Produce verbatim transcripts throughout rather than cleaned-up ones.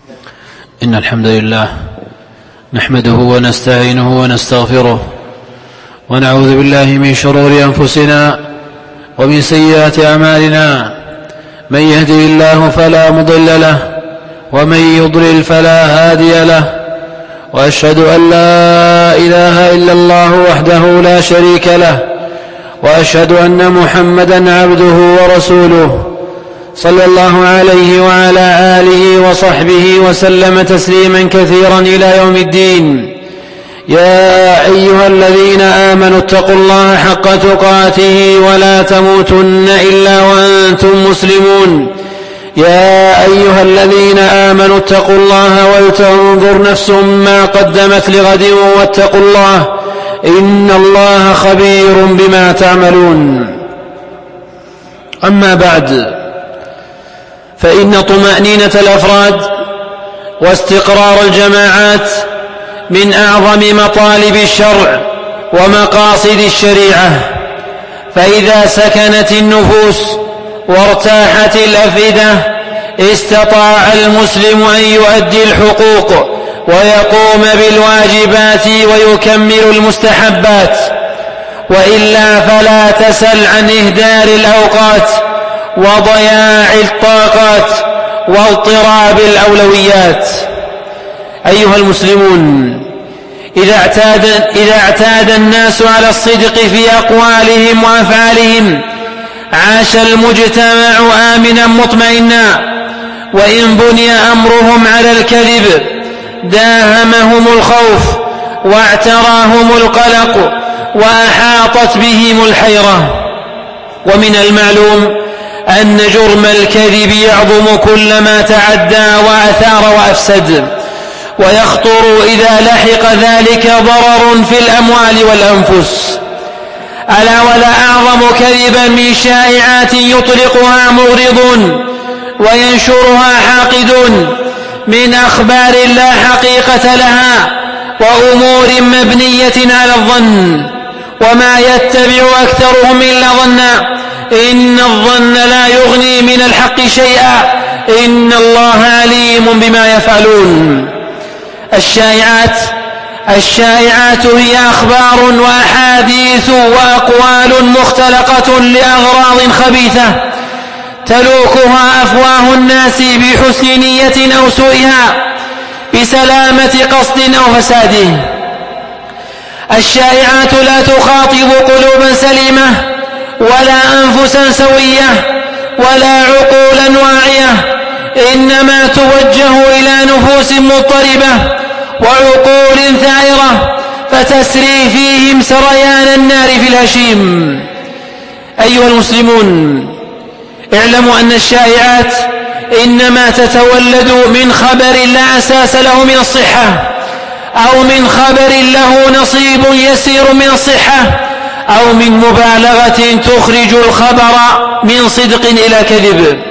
إن الحمد لله نحمده ونستعينه ونستغفره ونعوذ بالله من شرور أنفسنا ومن سيئات أعمالنا. من يهده الله فلا مضل له ومن يضلل فلا هادي له، وأشهد أن لا إله إلا الله وحده لا شريك له، وأشهد أن محمدا عبده ورسوله صلى الله عليه وعلى آله وصحبه وسلم تسليما كثيرا إلى يوم الدين. يا أيها الذين آمنوا اتقوا الله حق تقاته ولا تموتن إلا وأنتم مسلمون. يا أيها الذين آمنوا اتقوا الله ولتنظر نفس ما قدمت لغد واتقوا الله إن الله خبير بما تعملون. أما بعد، فإن طمأنينة الأفراد واستقرار الجماعات من أعظم مطالب الشرع ومقاصد الشريعة، فإذا سكنت النفوس وارتاحت الأفئدة استطاع المسلم أن يؤدي الحقوق ويقوم بالواجبات ويكمل المستحبات، وإلا فلا تسل عن إهدار الأوقات وضياع الطاقات واضطراب الأولويات. أيها المسلمون، إذا اعتاد, إذا اعتاد الناس على الصدق في أقوالهم وأفعالهم عاش المجتمع آمنا مطمئنا، وإن بني أمرهم على الكذب داهمهم الخوف واعتراهم القلق وأحاطت بهم الحيرة. ومن المعلوم أن جرم الكذب يعظم كلما تعدى وأثار وأفسد، ويخطر إذا لحق ذلك ضرر في الأموال والأنفس. ألا ولا أعظم كذبا من شائعات يطلقها مغرضون وينشرها حاقدون من أخبار لا حقيقة لها وأمور مبنية على الظن، وما يتبع أكثرهم إلا ظنا. إن الظن لا يغني من الحق شيئا، إن الله عليم بما يفعلون. الشائعات الشائعات هي أخبار وأحاديث وأقوال مختلقة لأغراض خبيثة تلوكها أفواه الناس بحسن نية أو سوءها، بسلامة قصد أو فساده. الشائعات لا تخاطب قلوبا سليمة ولا أنفسا سوية ولا عقولا واعية، إنما توجه إلى نفوس مضطربة وعقول ثائرة فتسري فيهم سريان النار في الهشيم. أيها المسلمون، اعلموا أن الشائعات إنما تتولد من خبر لا أساس له من الصحة، أو من خبر له نصيب يسير من الصحة، أو من مبالغة تخرج الخبر من صدق إلى كذب.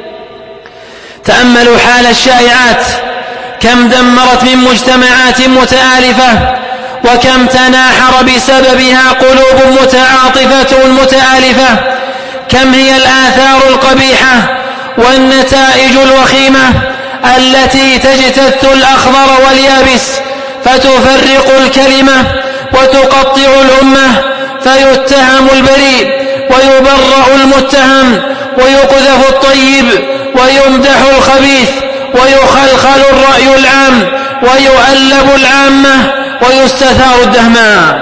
تأملوا حال الشائعات، كم دمرت من مجتمعات متآلفة، وكم تناحر بسببها قلوب متعاطفة متآلفة. كم هي الآثار القبيحة والنتائج الوخيمة التي تجتث الأخضر واليابس فتفرق الكلمة وتقطع الأمة، فيتهم البريء ويبرأ المتهم، ويقذف الطيب ويمدح الخبيث، ويخلخل الرأي العام ويؤلب العامة ويستثار الدهماء.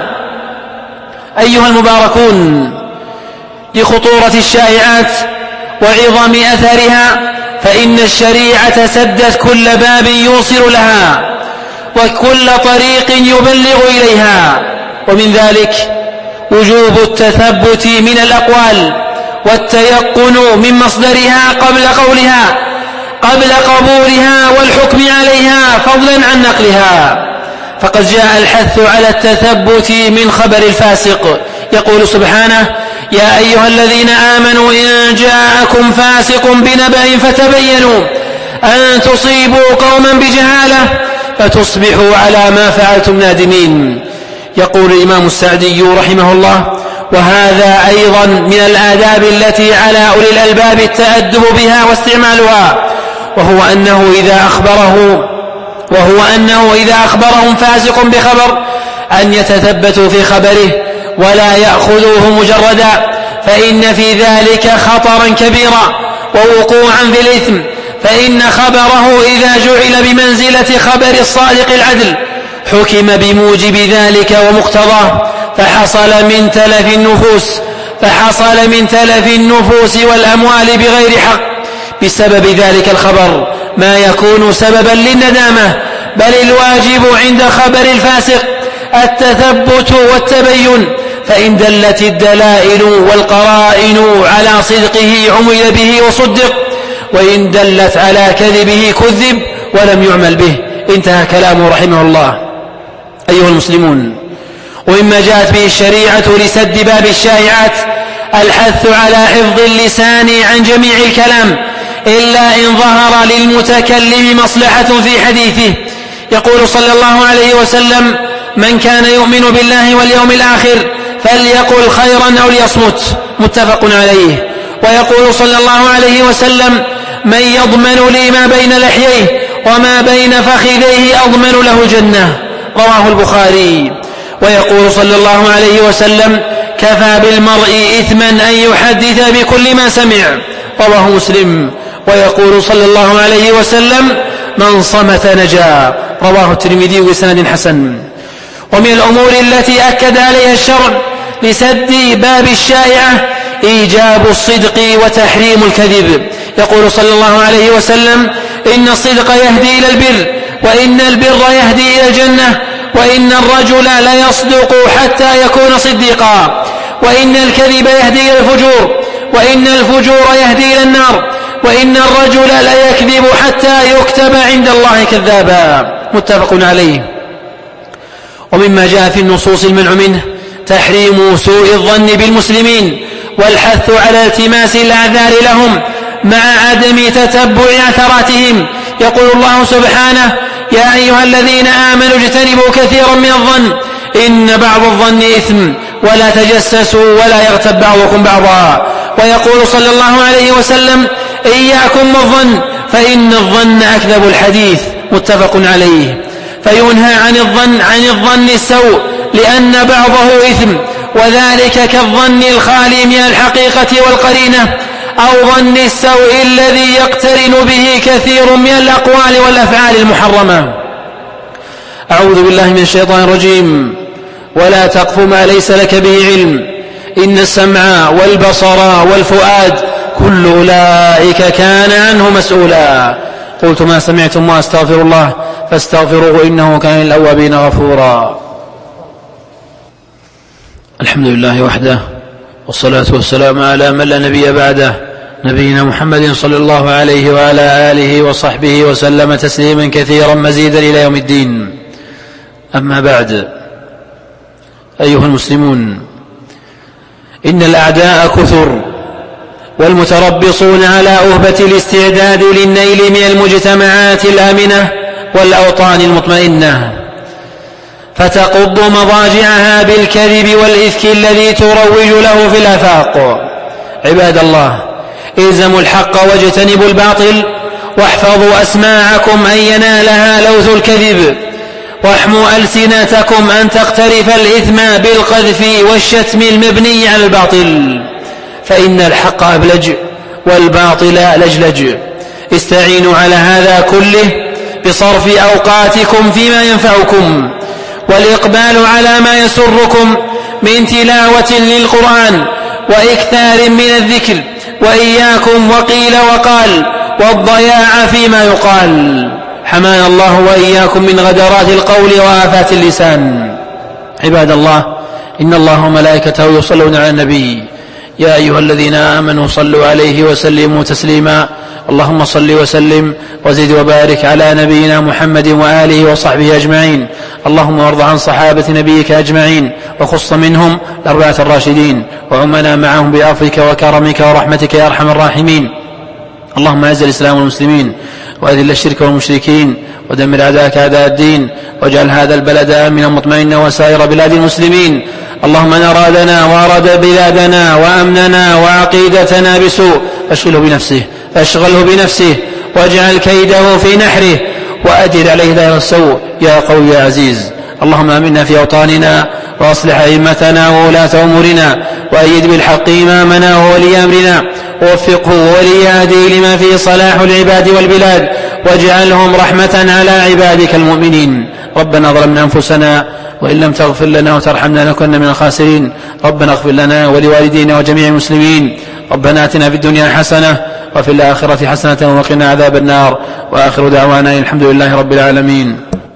أيها المباركون، لخطورة الشائعات وعظم أثرها فإن الشريعة سدت كل باب يوصل لها وكل طريق يبلغ إليها، ومن ذلك وجوب التثبت من الأقوال والتيقن من مصدرها قبل قولها قبل قبولها والحكم عليها فضلا عن نقلها. فقد جاء الحث على التثبت من خبر الفاسق، يقول سبحانه: يا أيها الذين آمنوا إن جاءكم فاسق بنبأ فتبينوا أن تصيبوا قوما بجهالة فتصبحوا على ما فعلتم نادمين. يقول الإمام السعدي رحمه الله: وهذا أيضا من الآداب التي على أولي الألباب التأدب بها واستعمالها، وهو أنه إذا أخبره وهو أنه إذا أخبرهم فاسق بخبر أن يتثبتوا في خبره ولا يأخذوه مجردا، فإن في ذلك خطرا كبيرا ووقوعا في الإثم، فإن خبره إذا جعل بمنزلة خبر الصادق العدل حكم بموجب ذلك ومقتضاه، فحصل من تلف النفوس فحصل من تلف النفوس والأموال بغير حق بسبب ذلك الخبر ما يكون سببا للندامة. بل الواجب عند خبر الفاسق التثبت والتبين، فإن دلت الدلائل والقرائن على صدقه عمل به وصدق، وإن دلت على كذبه كذب ولم يعمل به. انتهى كلامه رحمه الله. أيها المسلمون، ومما جاءت به الشريعة لسد باب الشائعات الحث على حفظ اللسان عن جميع الكلام إلا إن ظهر للمتكلم مصلحة في حديثه. يقول صلى الله عليه وسلم: من كان يؤمن بالله واليوم الآخر فليقل خيرا أو ليصمت، متفق عليه. ويقول صلى الله عليه وسلم: من يضمن لي ما بين لحييه وما بين فخذيه أضمن له الجنة، رواه البخاري. ويقول صلى الله عليه وسلم: كفى بالمرء إثما أن يحدث بكل ما سمع، رواه مسلم. ويقول صلى الله عليه وسلم: من صمت نجا، رواه الترمذي بسند حسن. ومن الأمور التي أكد عليها الشرع لسد باب الشائعة إيجاب الصدق وتحريم الكذب. يقول صلى الله عليه وسلم: إن الصدق يهدي إلى البر، وإن البر يهدي إلى الجنة، وإن الرجل ليصدق حتى يكون صديقا، وإن الكذب يهدي إلى الفجور، وإن الفجور يهدي إلى النار، وإن الرجل ليكذب حتى يكتب عند الله كذابا، متفق عليه. ومما جاء في النصوص المنع منه تحريم سوء الظن بالمسلمين والحث على التماس الأعذار لهم مع عدم تتبع عثراتهم. يقول الله سبحانه: يا أيها الذين آمنوا اجتنبوا كثيرا من الظن إن بعض الظن إثم ولا تجسسوا ولا يغتب بعضكم بعضا. ويقول صلى الله عليه وسلم: إياكم والظن فإن الظن أكذب الحديث، متفق عليه. فينهى عن الظن عن الظن السوء لأن بعضه إثم، وذلك كالظن الخالي من الحقيقة والقرينة، أو ظن السوء الذي يقترن به كثير من الأقوال والأفعال المحرمة. أعوذ بالله من الشيطان الرجيم. ولا تقف ما ليس لك به علم إن السمع والبصر والفؤاد كل أولئك كان عنه مسؤولا. قلت ما سمعتم وأستغفر الله فاستغفروه إنه كان للأوابين غفورا. الحمد لله وحده، والصلاة والسلام على من لا نبي بعده، نبينا محمد صلى الله عليه وعلى آله وصحبه وسلم تسليما كثيرا مزيدا إلى يوم الدين. أما بعد، أيها المسلمون، إن الأعداء كثر، والمتربصون على أهبة الاستعداد للنيل من المجتمعات الآمنة والأوطان المطمئنة، فتقض مضاجعها بالكذب والإفك الذي تروج له في الآفاق. عباد الله، إلزموا الحق واجتنبوا الباطل، واحفظوا أسماعكم أن ينالها لوث الكذب، واحموا ألسنتكم أن تقترف الإثم بالقذف والشتم المبني على الباطل، فإن الحق أبلج والباطل لجلج. استعينوا على هذا كله بصرف أوقاتكم فيما ينفعكم، والإقبال على ما يسركم من تلاوة للقرآن وإكثار من الذكر، وإياكم وقيل وقال والضياع فيما يقال. حمانا الله وإياكم من غدرات القول وآفات اللسان. عباد الله، إن الله وملائكته يصلون على النبي، يا أيها الذين آمنوا صلوا عليه وسلموا تسليما. اللهم صل وسلم وزد وبارك على نبينا محمد وآله وصحبه أجمعين. اللهم وارض عن صحابة نبيك أجمعين، وخص منهم الأربعة الراشدين، وعمنا معهم بعفوك وكرمك ورحمتك يا أرحم الراحمين. اللهم أعز الإسلام والمسلمين، وأذل الشرك والمشركين، ودمر أعداءك أعداء الدين، واجعل هذا البلد آمنا مطمئنا وسائر بلاد المسلمين. اللهم من أرادنا وأراد بلادنا وأمننا وعقيدتنا بسوء فاشغله بنفسه فاشغله بنفسه واجعل كيده في نحره وأجر عليه دائر السوء يا قوي يا عزيز. اللهم آمنا في أوطاننا وأصلح أئمتنا وولاة أمورنا وأيد بالحق إمامنا وولي أمرنا ووفقه وولي هديه لما فيه صلاح العباد والبلاد واجعلهم رحمة على عبادك المؤمنين. ربنا ظلمنا أنفسنا وإن لم تغفر لنا وترحمنا لنكن من الخاسرين. ربنا اغفر لنا ولوالدينا وجميع المسلمين. ربنا آتنا في الدنيا حسنة وفي الآخرة حسنة وقنا عذاب النار. وآخر دعوانا الحمد لله رب العالمين.